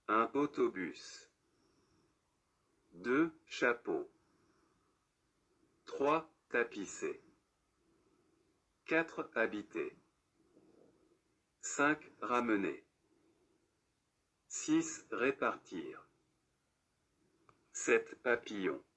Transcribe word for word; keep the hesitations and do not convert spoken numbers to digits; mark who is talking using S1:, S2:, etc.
S1: Un autobus. Deux chapeaux. Trois tapissés. Quatre habités. Cinq ramener. Six répartir. Sept papillons.